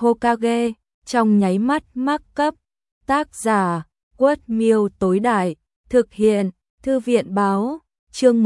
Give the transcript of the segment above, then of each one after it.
Hokage, trong nháy mắt mắc cấp. Tác giả, Quất Miêu tối đại, thực hiện, Thư viện báo, chương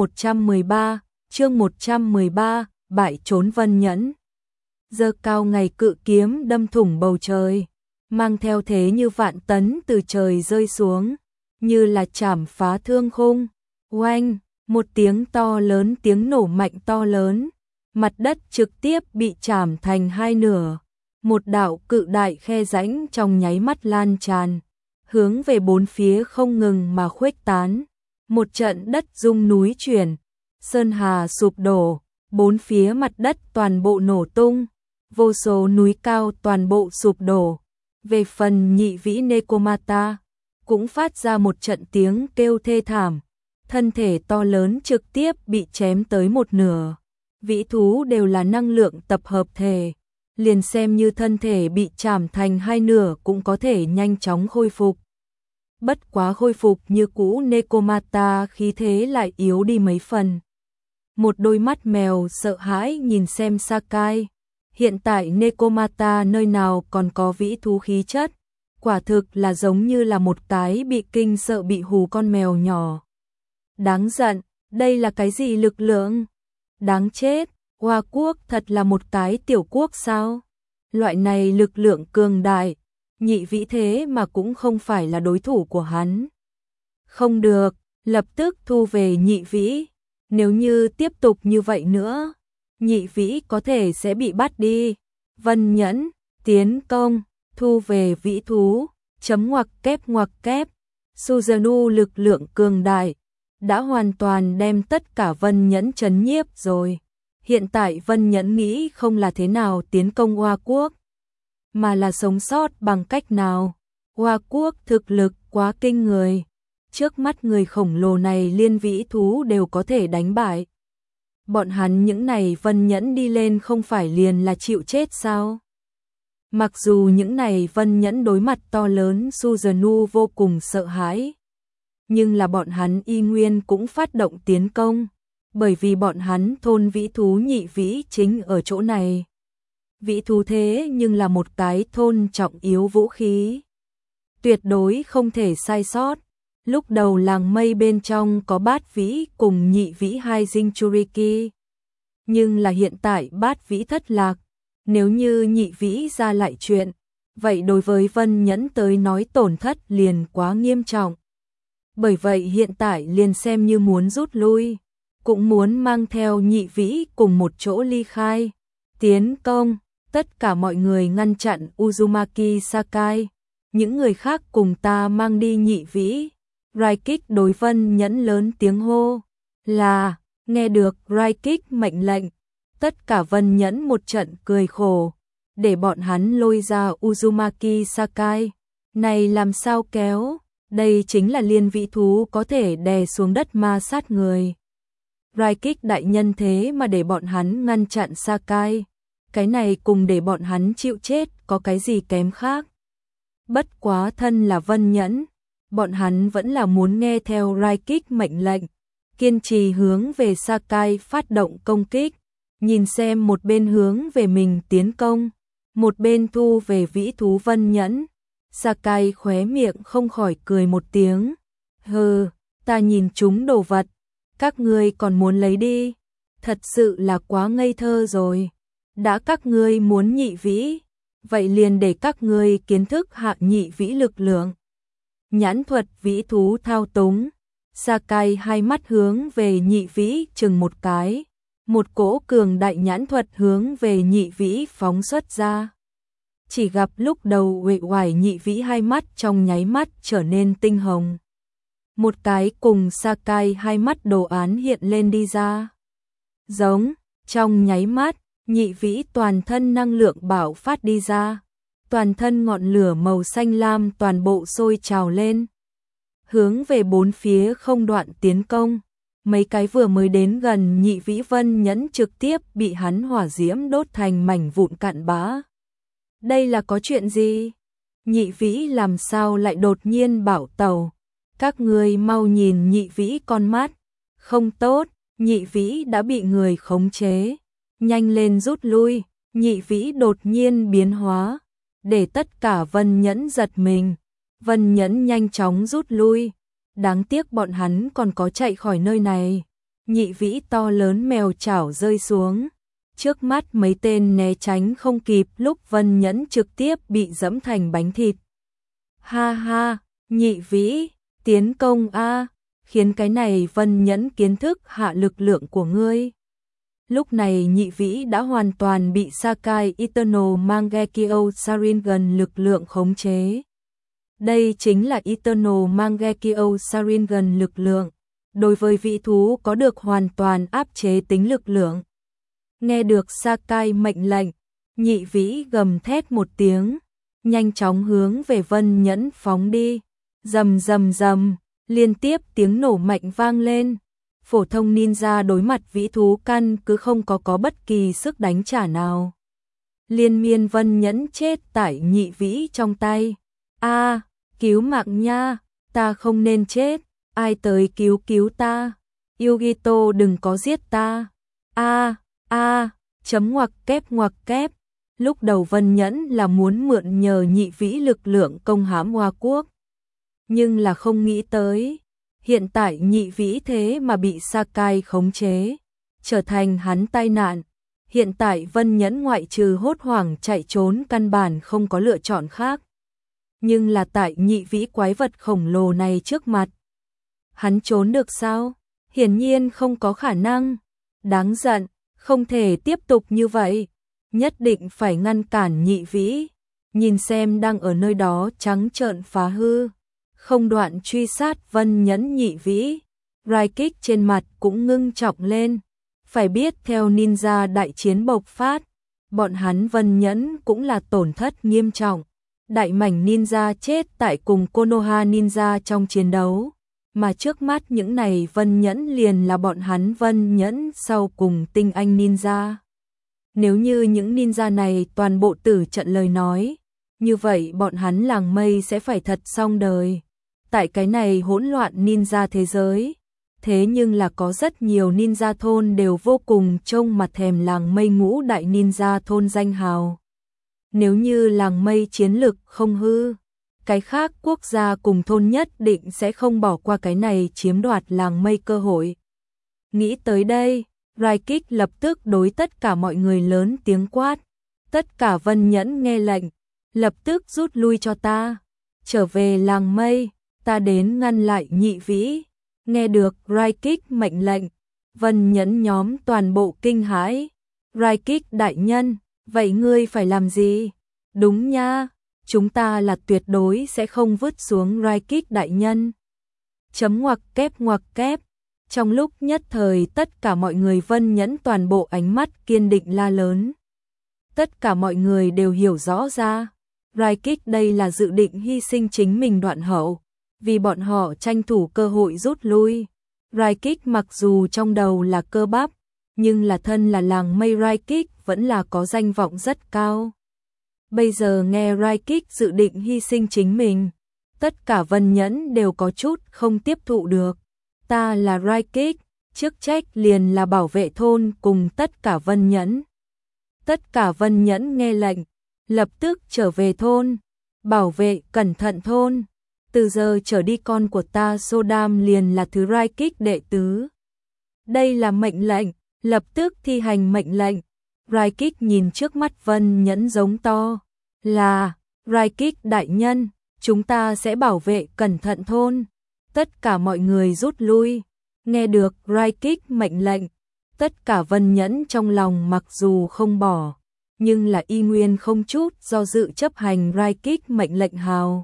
113, bại trốn Vân Nhẫn. Giơ cao ngày cự kiếm đâm thủng bầu trời, mang theo thế như vạn tấn từ trời rơi xuống, như là chảm phá thương khung. Oanh, một tiếng to lớn, tiếng nổ mạnh to lớn, mặt đất trực tiếp bị chảm thành hai nửa. Một đạo cự đại khe rãnh trong nháy mắt lan tràn, hướng về bốn phía không ngừng mà khuếch tán. Một trận đất rung núi chuyển, sơn hà sụp đổ, bốn phía mặt đất toàn bộ nổ tung, vô số núi cao toàn bộ sụp đổ. Về phần nhị vĩ Nekomata, cũng phát ra một trận tiếng kêu thê thảm, thân thể to lớn trực tiếp bị chém tới một nửa. Vĩ thú đều là năng lượng tập hợp thể, liền xem như thân thể bị chảm thành hai nửa cũng có thể nhanh chóng khôi phục. Bất quá khôi phục như cũ, Nekomata khí thế lại yếu đi mấy phần. Một đôi mắt mèo sợ hãi nhìn xem Sakai. Hiện tại Nekomata nơi nào còn có vĩ thú khí chất, quả thực là giống như là một cái bị kinh sợ bị hù con mèo nhỏ. Đáng giận, đây là cái gì lực lượng? Đáng chết, Hoa Quốc thật là một cái tiểu quốc sao? Loại này lực lượng cường đại, nhị vĩ thế mà cũng không phải là đối thủ của hắn. Không được, lập tức thu về nhị vĩ. Nếu như tiếp tục như vậy nữa, nhị vĩ có thể sẽ bị bắt đi. Vân Nhẫn, tiến công, thu về vĩ thú, chấm ngoặc kép. Suzuno lực lượng cường đại, đã hoàn toàn đem tất cả Vân Nhẫn trấn nhiếp rồi. Hiện tại Vân Nhẫn nghĩ không là thế nào tiến công Hoa Quốc, mà là sống sót bằng cách nào. Hoa Quốc thực lực quá kinh người, trước mắt người khổng lồ này liên vĩ thú đều có thể đánh bại. Bọn hắn những này Vân Nhẫn đi lên không phải liền là chịu chết sao? Mặc dù những này Vân Nhẫn đối mặt to lớn Suzuno vô cùng sợ hãi, nhưng là bọn hắn y nguyên cũng phát động tiến công, bởi vì bọn hắn thôn vĩ thú nhị vĩ chính ở chỗ này. Vĩ thú thế nhưng là một cái thôn trọng yếu vũ khí, tuyệt đối không thể sai sót. Lúc đầu làng mây bên trong có bát vĩ cùng nhị vĩ hai Jinchuriki, nhưng là hiện tại bát vĩ thất lạc, nếu như nhị vĩ ra lại chuyện, vậy đối với Vân Nhẫn tới nói tổn thất liền quá nghiêm trọng. Bởi vậy hiện tại liền xem như muốn rút lui, cũng muốn mang theo nhị vĩ cùng một chỗ ly khai. Tiến công, tất cả mọi người ngăn chặn Uzumaki Sakai, những người khác cùng ta mang đi nhị vĩ. Raikik đối Vân Nhẫn lớn tiếng hô, là, nghe được Raikik mệnh lệnh, tất cả Vân Nhẫn một trận cười khổ, để bọn hắn lôi ra Uzumaki Sakai. Này làm sao kéo, đây chính là liên vĩ thú có thể đè xuống đất ma sát người. Raikik đại nhân thế mà để bọn hắn ngăn chặn Sakai, cái này cùng để bọn hắn chịu chết có cái gì kém khác. Bất quá thân là Vân Nhẫn, bọn hắn vẫn là muốn nghe theo Raikik mệnh lệnh, kiên trì hướng về Sakai phát động công kích, nhìn xem một bên hướng về mình tiến công, một bên thu về vĩ thú Vân Nhẫn. Sakai khóe miệng không khỏi cười một tiếng, hừ, ta nhìn chúng đồ vật, các ngươi còn muốn lấy đi, thật sự là quá ngây thơ rồi. Đã các ngươi muốn nhị vĩ, vậy liền để các ngươi kiến thức hạ nhị vĩ lực lượng. Nhãn thuật vĩ thú thao túng, Sakai hai mắt hướng về nhị vĩ chừng một cái, một cỗ cường đại nhãn thuật hướng về nhị vĩ phóng xuất ra. Chỉ gặp lúc đầu uể oải nhị vĩ hai mắt trong nháy mắt trở nên tinh hồng. Một cái cùng Sakai hai mắt đồ án hiện lên đi ra. Giống, trong nháy mắt, nhị vĩ toàn thân năng lượng bạo phát đi ra. Toàn thân ngọn lửa màu xanh lam toàn bộ sôi trào lên, hướng về bốn phía không đoạn tiến công. Mấy cái vừa mới đến gần nhị vĩ Vân Nhẫn trực tiếp bị hắn hỏa diễm đốt thành mảnh vụn cặn bã. Đây là có chuyện gì? Nhị vĩ làm sao lại đột nhiên bảo tẩu? Các ngươi mau nhìn nhị vĩ con mắt. Không tốt, nhị vĩ đã bị người khống chế. Nhanh lên rút lui. Nhị vĩ đột nhiên biến hóa, để tất cả Vân Nhẫn giật mình. Vân Nhẫn nhanh chóng rút lui, đáng tiếc bọn hắn còn có chạy khỏi nơi này. Nhị vĩ to lớn mèo chảo rơi xuống, trước mắt mấy tên né tránh không kịp, lúc Vân Nhẫn trực tiếp bị dẫm thành bánh thịt. Ha ha, nhị vĩ, tiến công a, khiến cái này Vân Nhẫn kiến thức hạ lực lượng của ngươi. Lúc này nhị vĩ đã hoàn toàn bị Sakai Eternal Mangekyo Sharingan lực lượng khống chế. Đây chính là Eternal Mangekyo Sharingan lực lượng, đối với vĩ thú có được hoàn toàn áp chế tính lực lượng. Nghe được Sakai mệnh lệnh, nhị vĩ gầm thét một tiếng, nhanh chóng hướng về Vân Nhẫn phóng đi. Rầm rầm rầm, liên tiếp tiếng nổ mạnh vang lên. Phổ thông ninja đối mặt vĩ thú căn cứ không có bất kỳ sức đánh trả nào. Liên miên Vân Nhẫn chết tại nhị vĩ trong tay. A, cứu mạng nha, ta không nên chết, ai tới cứu ta. Yugito đừng có giết ta. Chấm ngoặc kép. Lúc đầu Vân Nhẫn là muốn mượn nhờ nhị vĩ lực lượng công hãm Hoa Quốc, nhưng là không nghĩ tới, hiện tại nhị vĩ thế mà bị Sakai khống chế, trở thành hắn tai nạn. Hiện tại Vân Nhẫn ngoại trừ hốt hoảng chạy trốn căn bản không có lựa chọn khác. Nhưng là tại nhị vĩ quái vật khổng lồ này trước mặt, hắn trốn được sao? Hiển nhiên không có khả năng. Đáng giận, không thể tiếp tục như vậy, nhất định phải ngăn cản nhị vĩ. Nhìn xem đang ở nơi đó trắng trợn phá hư, không đoạn truy sát Vân Nhẫn nhị vĩ. Raikik trên mặt cũng ngưng trọng lên. Phải biết theo ninja đại chiến bộc phát, bọn hắn Vân Nhẫn cũng là tổn thất nghiêm trọng. Đại mảnh ninja chết tại cùng Konoha ninja trong chiến đấu, mà trước mắt những này Vân Nhẫn liền là bọn hắn Vân Nhẫn sau cùng tinh anh ninja. Nếu như những ninja này toàn bộ tử trận lời nói, như vậy bọn hắn làng mây sẽ phải thật xong đời. Tại cái này hỗn loạn ninja thế giới, thế nhưng là có rất nhiều ninja thôn đều vô cùng trông mặt thèm làng mây ngũ đại ninja thôn danh hào. Nếu như làng mây chiến lực không hư, cái khác quốc gia cùng thôn nhất định sẽ không bỏ qua cái này chiếm đoạt làng mây cơ hội. Nghĩ tới đây, Raikik lập tức đối tất cả mọi người lớn tiếng quát. Tất cả Vân Nhẫn nghe lệnh, lập tức rút lui cho ta, trở về làng mây, ta đến ngăn lại nhị vĩ. Nghe được Raikik mệnh lệnh, Vân Nhẫn nhóm toàn bộ kinh hãi. Raikik đại nhân, vậy ngươi phải làm gì? Đúng nha, chúng ta là tuyệt đối sẽ không vứt xuống Raikik đại nhân. Chấm ngoặc kép. Trong lúc nhất thời tất cả mọi người Vân Nhẫn toàn bộ ánh mắt kiên định la lớn. Tất cả mọi người đều hiểu rõ ra, Raikik đây là dự định hy sinh chính mình đoạn hậu, vì bọn họ tranh thủ cơ hội rút lui. Raikik mặc dù trong đầu là cơ bắp, nhưng là thân là làng mây Raikik vẫn là có danh vọng rất cao. Bây giờ nghe Raikik dự định hy sinh chính mình, tất cả Vân Nhẫn đều có chút không tiếp thụ được. Ta là Raikik, chức trách liền là bảo vệ thôn cùng tất cả Vân Nhẫn. Tất cả Vân Nhẫn nghe lệnh, lập tức trở về thôn, bảo vệ cẩn thận thôn. Từ giờ trở đi con của ta Sodam liền là thứ Raikik đệ tứ. Đây là mệnh lệnh, lập tức thi hành mệnh lệnh. Raikik nhìn trước mắt Vân Nhẫn giống to, là Raikik đại nhân, chúng ta sẽ bảo vệ cẩn thận thôn. Tất cả mọi người rút lui. Nghe được Raikik mệnh lệnh, tất cả Vân Nhẫn trong lòng mặc dù không bỏ, nhưng là y nguyên không chút do dự chấp hành Raikik mệnh lệnh hào.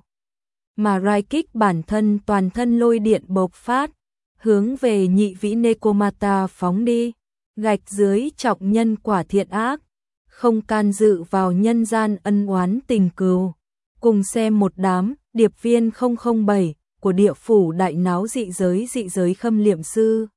Mà Raikik bản thân toàn thân lôi điện bộc phát, hướng về nhị vĩ Nekomata phóng đi. Gạch dưới trọng nhân quả thiện ác, không can dự vào nhân gian ân oán tình cừu. Cùng xem một đám điệp viên 007 của địa phủ đại náo dị giới khâm liệm sư.